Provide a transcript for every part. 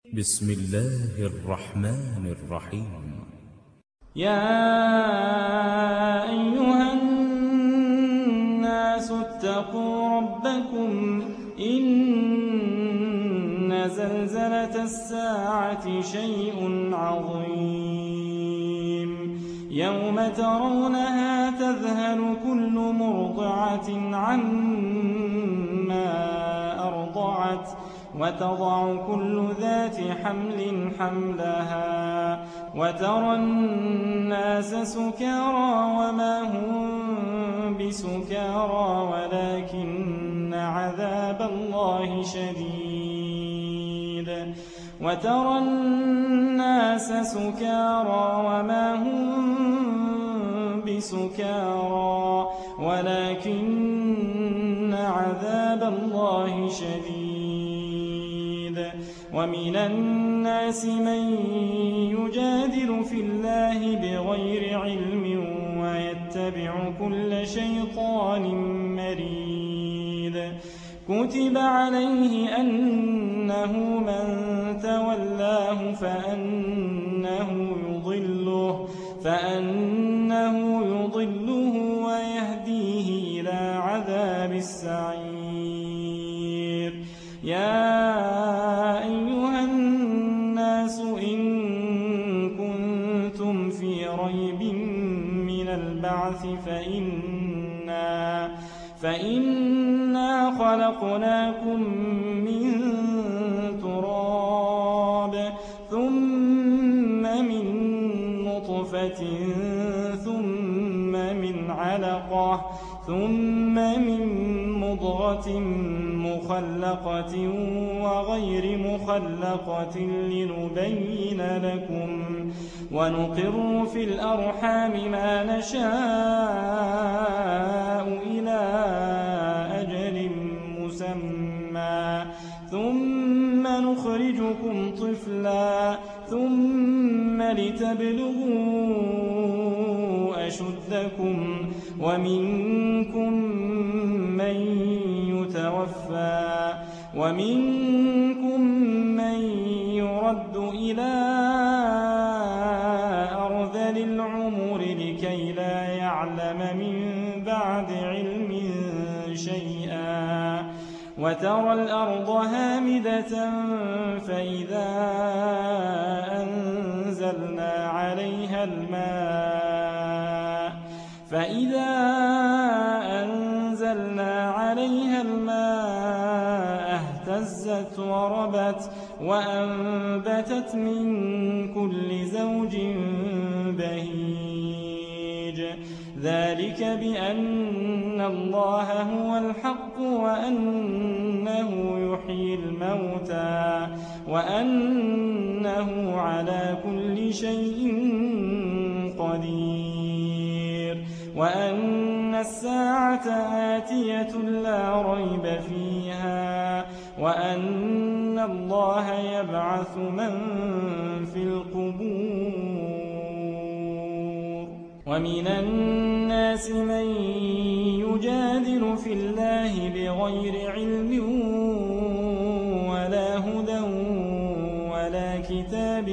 بسم الله الرحمن الرحيم. يا أيها الناس اتقوا ربكم إن زلزلة الساعة شيء عظيم يوم ترونها تذهل كل مرضعة عما أرضعت وتضع كل ذات حمل حملها وترى الناس سكارى وما هم بسكارى ولكن عذاب الله شديد وترى الناس سكارى وما هم بسكارى ولكن عذاب الله شديد ومن الناس من يجادل في الله بغير علم ويتبع كل شيطان مريد كتب عليه أنه من تولاه فأنه يضله ويهديه إلى عذاب السعير. يا أيها الناس إن كنتم في ريب من البعث فإنا خلقناكم من تراب ثم من نطفة ثم من علقة ثم من مضغة مخلقة وغير مخلقة لنبين لكم ونقر في الأرحام ما نشاء إلى أجل مسمى ثم نخرجكم طفلا ثم لتبلغوا أشدكم ومنكم من يتوفى ومنكم من يرد إلى أرذل العمر لكي لا يعلم من بعد علم شيئا وترى الأرض هامدة فإذا أنزلنا عليها الماء اهتزت وربت وأنبتت من كل زوج بهيج ذلك بأن الله هو الحق وأنه يحيي الموتى وأنه على كل شيء قدير وأن الساعة آتية لا ريب فيها وأن الله يبعث من في القبور. ومن الناس من يجادل في الله بغير علم ولا هدى ولا كتاب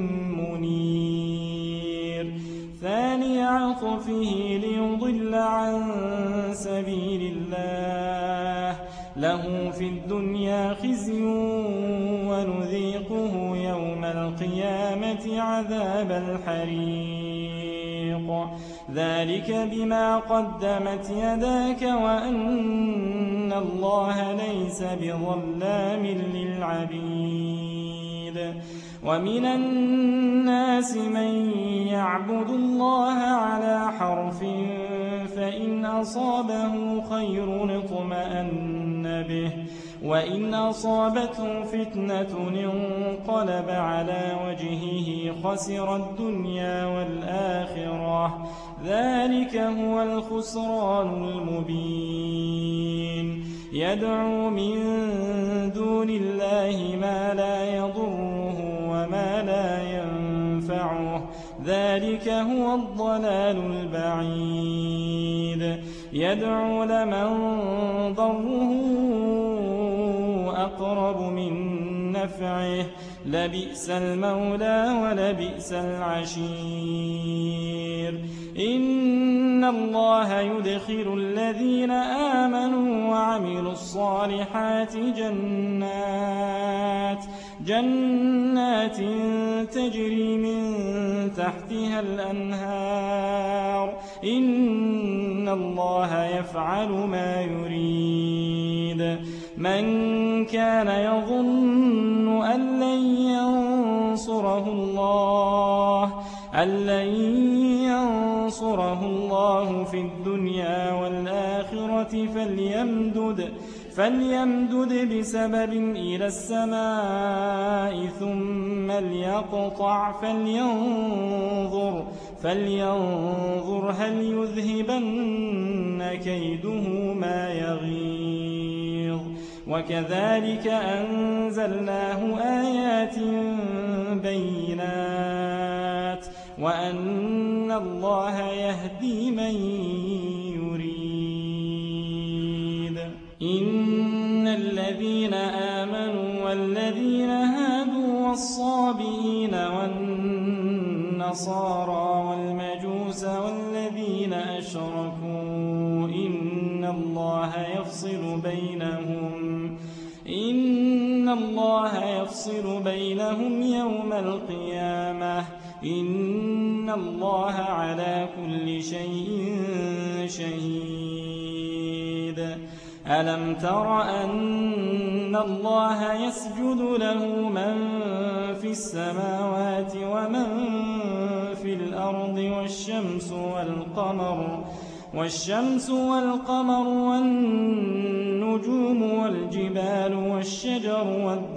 منير ثاني عطفه ليضل عن سبيل الله له في الدنيا خزي ونذيقه يوم القيامة عذاب الحريق ذلك بما قدمت يداك وأن الله ليس بظلام للعبيد. ومن الناس من يعبد الله على حرف فإن أصابه خير اطمأن به وإن أصابته فتنة انقلب على وجهه خسر الدنيا والآخرة ذلك هو الخسران المبين. يدعو من دون الله ما لا يضره وما لا ينفعه ذلك هو الضلال البعيد. يدعو لمن ضره أقرب من نفعه لبئس المولى ولبئس العشير. إن الله يدخل الذين آمنوا وعملوا الصالحات جنات تجري من تحتها الأنهار. إن الله يفعل ما يريد. من كان يظن أن لن ينصره الله في الدنيا والآخرة فليمدد بسبب إلى السماء ثم ليقطع فلينظر هل يذهبن كيده ما يغيظ. وكذلك أنزلناه آيات بينات وأن الله يهدي من يريد. إن الذين آمنوا والذين هادوا والصابئين والنصارى والمجوس والذين أشركوا إن الله يفصل بينهم يوم القيامة. إن الله على كل شيء شهيد. ألم تر أن الله يسجد له من في السماوات ومن في الأرض والشمس والقمر والنجوم والجبال والشجر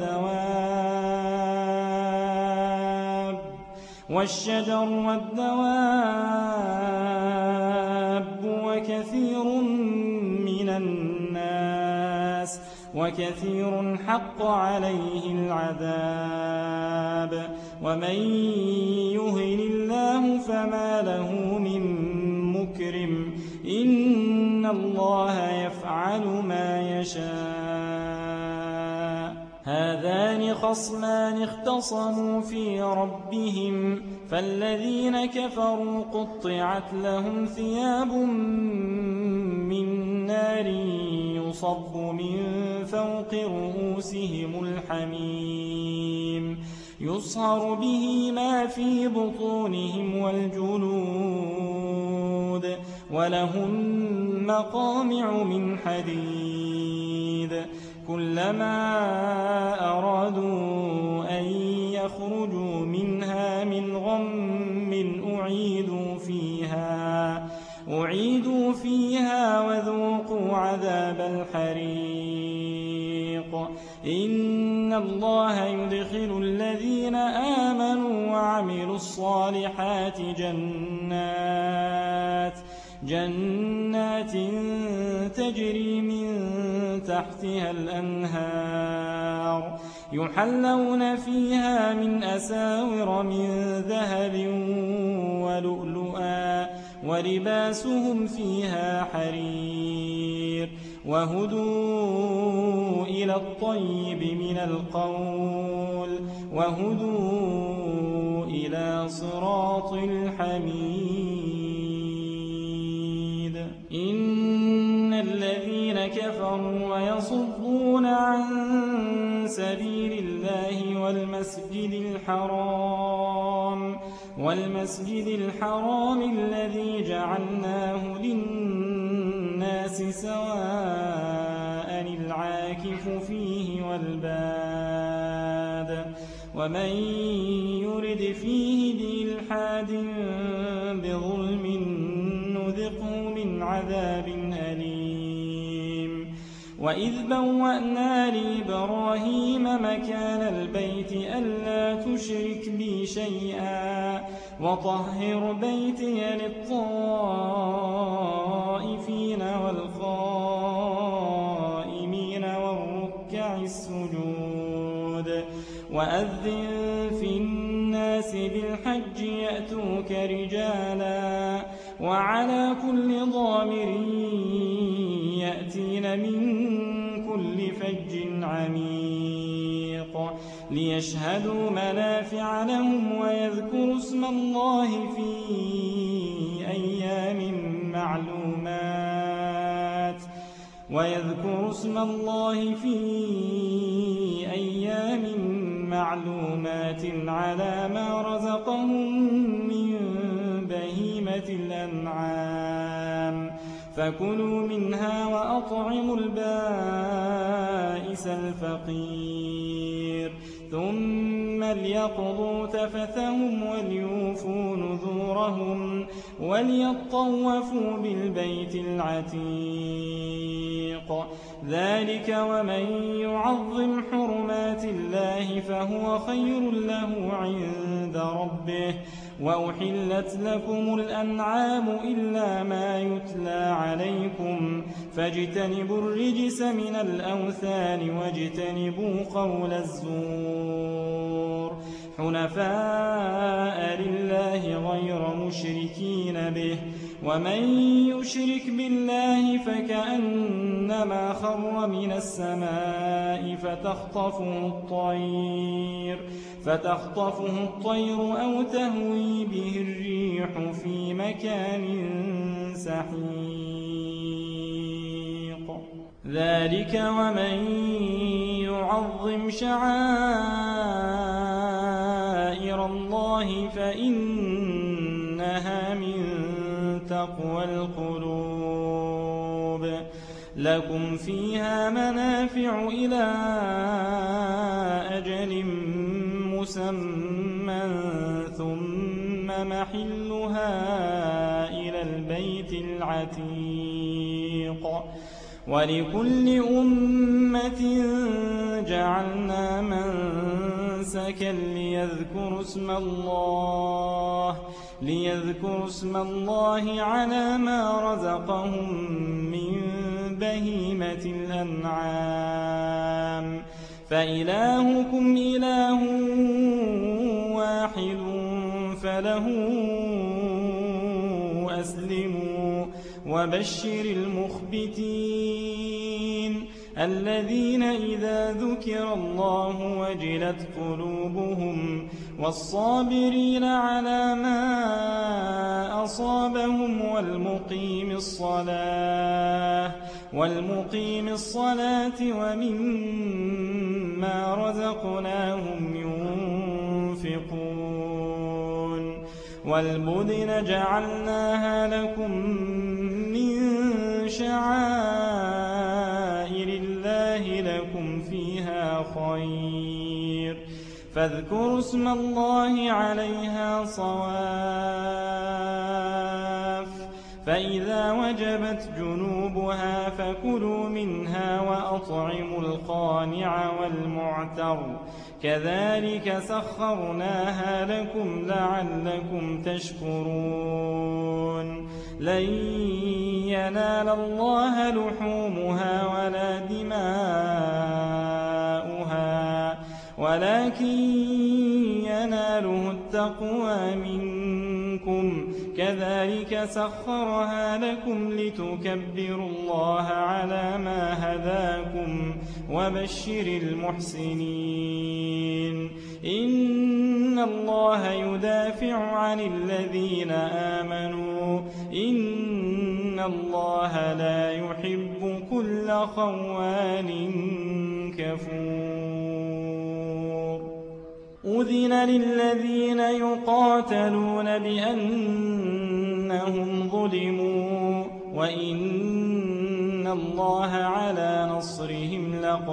والدواب وكثير حق عليه العذاب. ومن يهن الله فما له من مكرم. إن الله يفعل ما يشاء. هذان خصمان اختصموا في ربهم فالذين كفروا قطعت لهم ثياب من نار يصب من فوق رؤوسهم الحميم يصهر به ما في بطونهم والجلود ولهم مقامع من حديد. كلما أرادوا أن يخرجوا منها من غم أعيدوا فيها وذوقوا عذاب الحريق. إن الله يدخل الذين آمنوا وعملوا الصالحات جنات تجري من تحتها الأنهار يحلون فيها من أساور من ذهب ولؤلؤا ولباسهم فيها حرير وهدوا إلى الطيب من القول وهدوا إلى صراط الحميد. إن الذين كفروا ويصدون عن سبيل الله والمسجد الحرام الذي جعلناه للناس سواء العاكف فيه والباد ومن يرد فيه بإلحاد بظلم نذقه من عذاب أليم. وإذ بوأنا لإبراهيم مكان البيت ألا تشرك بي شيئا وطهر بيتي للطائفين والقائمين والركع السجود. وأذن في الناس بالحج يأتوك رجالا وعلى كل ضامر يأتين من كل فج عميق. ليشهدوا منافع لهم ويذكروا اسم الله في أيام معلومات على ما رزقهم من بهيمة الأنعام فكلوا منها وأطعموا البائس الفقير ثم ليقضوا تفثهم وليوفوا نذورهم وليطوفوا بالبيت العتيق ذلك ومن يعظم حرمات الله فهو خير له عند ربه وأحلت لكم الأنعام إلا ما يتلى عليكم فاجتنبوا الرجس من الأوثان واجتنبوا قول الزور حنفاء لله غير مشركين به ومن يشرك بالله فكأنما خر من السماء فتخطفه الطير أو تهوي به الريح في مكان سحيق ذلك ومن يعظم شعائر الله فإنها من تقوى القلوب لكم فيها منافع إلى أجل مسمى ثم محلها إلى البيت العتيق ولكل أمة جعلنا منسكا ليذكروا اسم الله على ما رزقهم من بهيمة الأنعام فإلهكم إله واحد فله أسلموا وبشر المخبتين الذين إذا ذكر الله وجلت قلوبهم والصابرين على ما أصابهم والمقيم الصلاة ومما رزقناهم ينفقون والبدن جعلناها لكم من شعائر الله لكم فيها خير فاذكروا اسم الله عليها صواف فإذا وجبت جنوبها فكلوا منها وأطعموا القانع والمعتر كذلك سخرناها لكم لعلكم تشكرون لن ينال الله لحومها ولا دماؤها ولكن يناله التقوى منكم كذلك سخرها لكم لتكبروا الله على ما هداكم وبشر المحسنين إن الله يدافع عن الذين آمنوا إن الله لا يحب كل خوان كفور أذن للذين يقاتلون بأنهم ظلموا وإن الله على نصرهم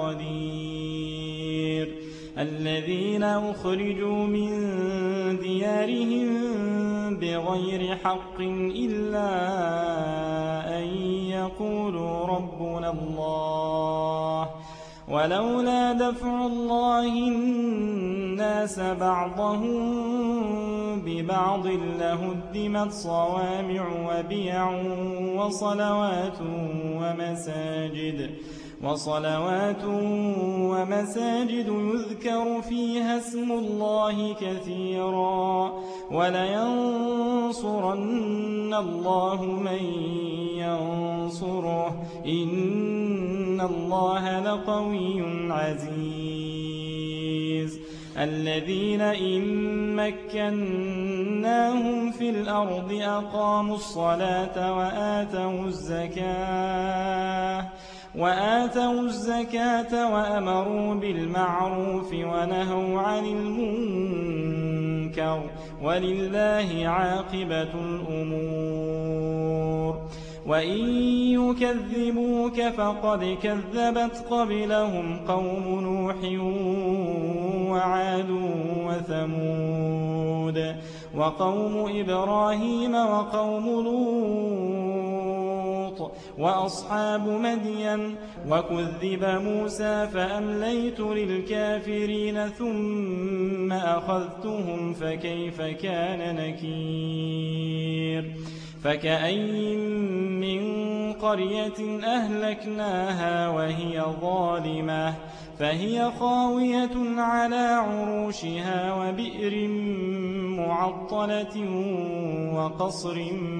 لقدير الذين أخرجوا من ديارهم بغير حق إلا أن يقولوا ربنا الله ولولا دفع الله الناس بعضهم ببعض لهدمت صوامع وبيع وصلوات ومساجد يذكر فيها اسم الله كثيرا ولينصرن الله من ينصره إن الله لقوي عزيز الذين إن مكناهم في الأرض أقاموا الصلاة وآتوا الزكاة وأمروا بالمعروف ونهوا عن المنكر ولله عاقبة الأمور وإن يكذبوك فقد كذبت قبلهم قوم نوح وعاد وثمود وقوم إبراهيم وقوم لوط وأصحاب مدين وكذب موسى فأمليت للكافرين ثم أخذتهم فكيف كان نكير فكأي من قرية أهلكناها وهي ظالمة فهي خاوية على عروشها وبئر معطلة وقصر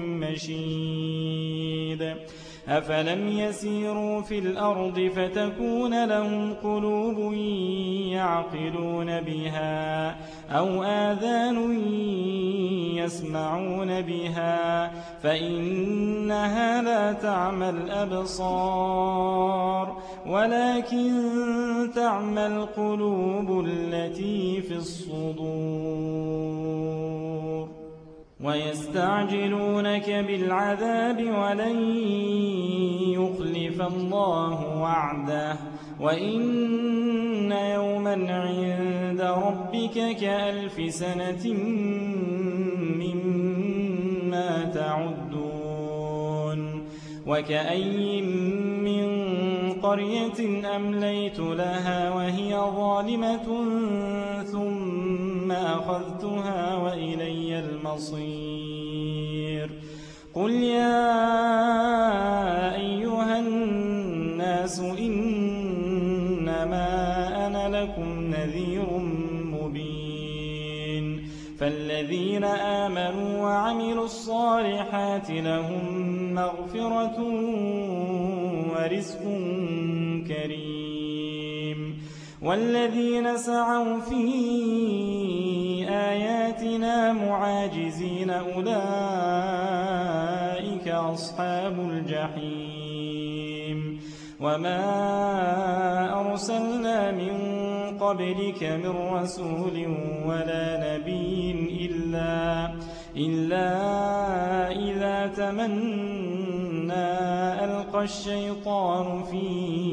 مشيد أفلم يسيروا في الأرض فتكون لهم قلوب يعقلون بها أو آذان يسمعون بها فإنها لا تعمى الأبصار ولكن تعمى القلوب التي في الصدور ويستعجلونك بالعذاب ولن يخلف الله وعده وإن يوما عند ربك كألف سنة مما تعدون وكأي من قرية أمليت لها وهي ظالمة ثم أخذتها وإلي المصير قل يا أيها الناس إنما أنا لكم نذير مبين فالذين آمنوا وعملوا الصالحات لهم مغفرة ورزق كريم والذين سعوا في آياتنا معاجزين أولئك أصحاب الجحيم وما أرسلنا من قبلك من رسول ولا نبي إلا إذا تمنى ألقى الشيطان في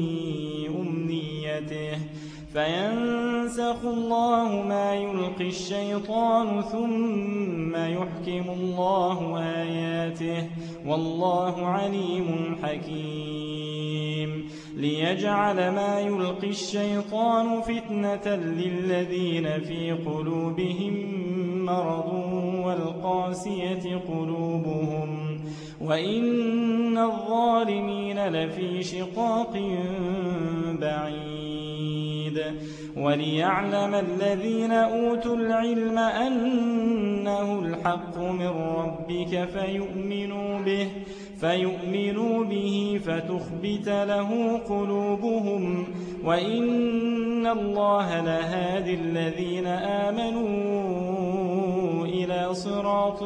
أمنيته فينسخ الله ما يلقي الشيطان ثم يحكم الله آياته والله عليم حكيم ليجعل ما يلقي الشيطان فتنة للذين في قلوبهم مرض والقاسية قلوبهم وإن الظالمين لفي شقاق بعيد وليعلم الذين أوتوا العلم أنه الحق من ربك فيؤمنوا به فتخبت له قلوبهم وإن الله لهادي الذين آمنوا إلى صراط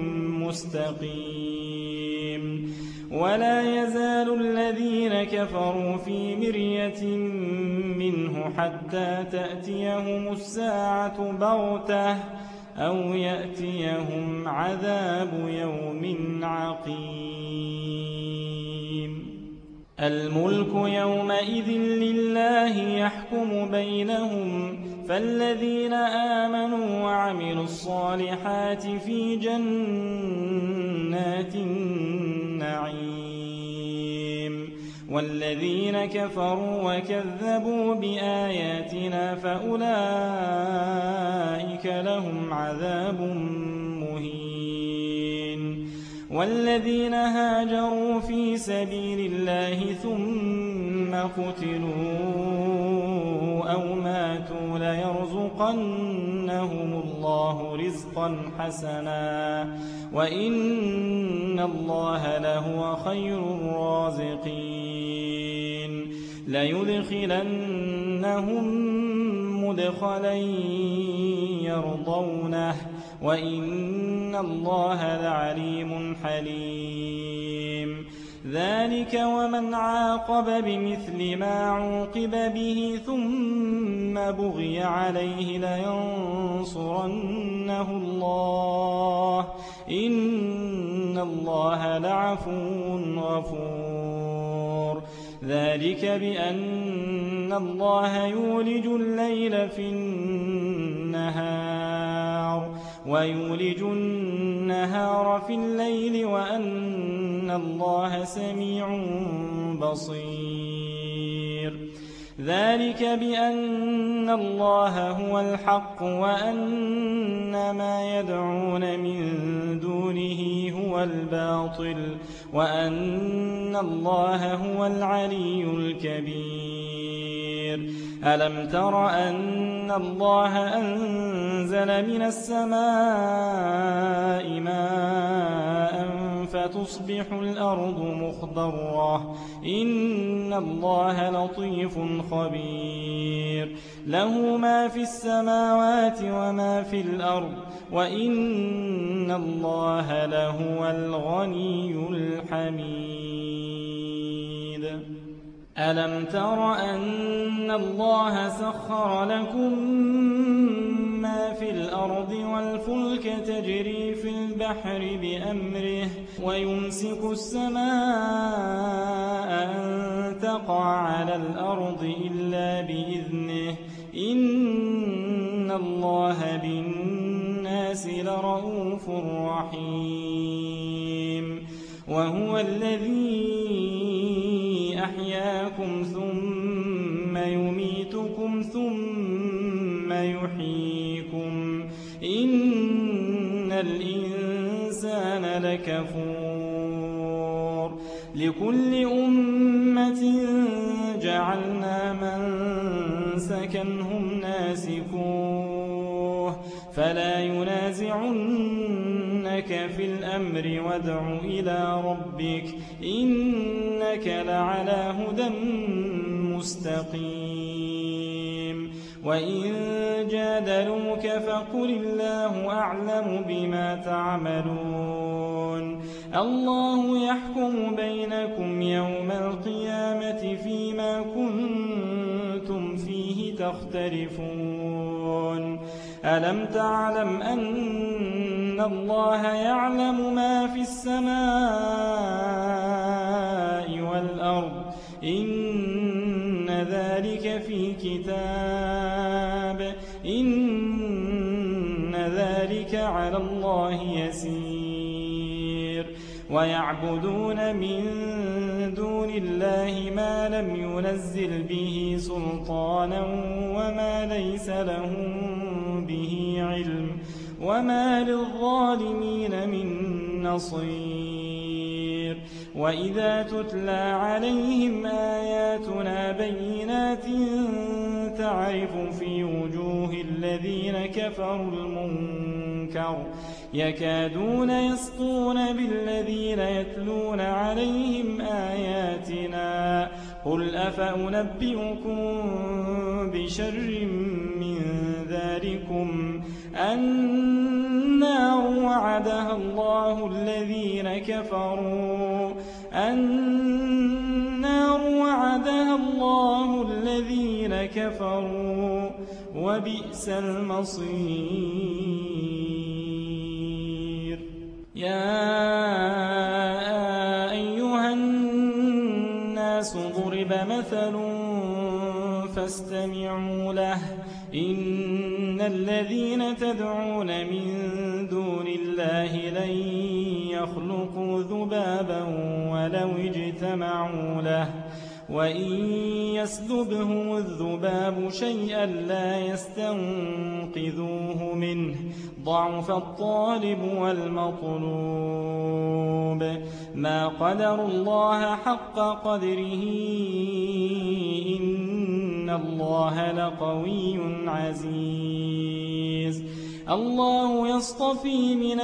مستقيم ولا يزال الذين كفروا في مرية منه حتى تأتيهم الساعة بغتة أو يأتيهم عذاب يوم عقيم الملك يومئذ لله يحكم بينهم فالذين آمنوا وعملوا الصالحات في جنات النعيم والذين كفروا وكذبوا بآياتنا فأولئك لهم عذاب مهين والذين هاجروا في سبيل الله ثم قتلوا أو ماتوا ليرزقنهم الله رزقا حسنا وإن الله لهو خير الرازقين ليدخلنهم مدخلا يرضونه وإن الله لعليم حليم ذلك ومن عاقب بمثل ما عوقب به ثم بغي عليه لينصرنه الله إن الله لعفو غفور ذلك بأن الله يولج الليل في النهار ويولج النهار في الليل وأن الله سميع بصير ذلك بأن الله هو الحق وأن ما يدعون من دونه هو الباطل وأن الله هو العلي الكبير ألم تر أن الله أنزل من السماء ماء فتصبح الأرض مخضرة إن الله لطيف خبير له ما في السماوات وما في الأرض وإن الله لهو الغني الحميد ألم تر أن الله سخر لكم ما في الأرض والفلك تجري في البحر بأمره ويمسك السماء أن تقع على الأرض إلا بإذنه إن الله بالناس لرءوف رحيم وهو الذي أحياكم ثم يميتكم ثم يحييكم إن الإنسان لكفور لكل أمة جعلنا منسكا هم ناسكوه فلا ينازعنك في الأمر وادع إلى ربك إنك لعلى هدى مستقيم وإن جادلوك فقل الله أعلم بما تعملون الله يحكم بينكم يوم القيامة فيما كنتم فيه تختلفون ألم تعلم أن الله يعلم ما في السماء والأرض إن ذلك في كتاب إن ذلك على الله يسير ويعبدون من دون الله ما لم ينزل به سلطانا وما ليس لهم به علم وما للظالمين من نصير وإذا تتلى عليهم آياتنا بينات تعرف في وجوه الذين كفروا المنكر يكادون يسطون بالذين يتلون عليهم آياتنا قل أفأنبئكم بشر من ذلكم النار وعدها الله الذين كفروا وبئس المصير يا أيها الناس ضرب مثل فاستمعوا له إن الذين تدعون من دون الله لن يخلقوا ذبابا ولو اجتمعوا له وإن يسلبهم الذباب شيئا لا يستنقذوه منه ضعف الطالب والمطلوب ما قدروا الله حق قدره إن الله لقوي عزيز الله يصطفي من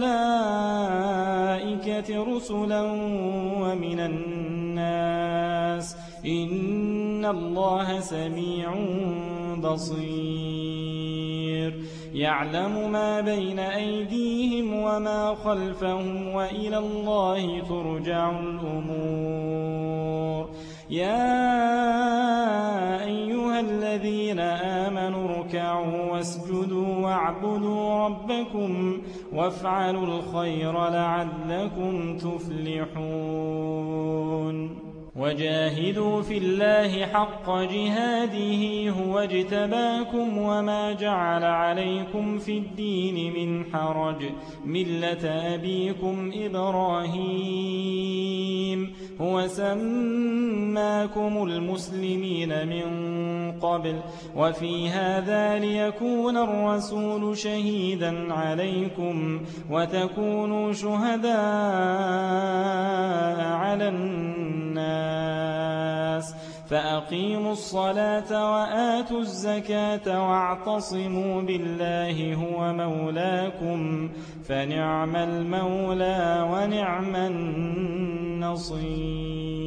الملائكة رسلا ومن الناس إن الله سميع بصير يعلم ما بين أيديهم وما خلفهم وإلى الله ترجع الأمور يا أيها الذين آمنوا اركعوا واسجدوا واعبدوا ربكم وافعلوا الخير لعلكم تفلحون وجاهدوا في الله حق جهاده هو اجتباكم وما جعل عليكم في الدين من حرج ملة أبيكم إبراهيم هو سماكم المسلمين من قبل وفي هذا ليكون الرسول شهيدا عليكم وتكونوا شهداء على الناس فأقيموا الصلاة وآتوا الزكاة واعتصموا بالله هو مولاكم فنعم المولى ونعم النصير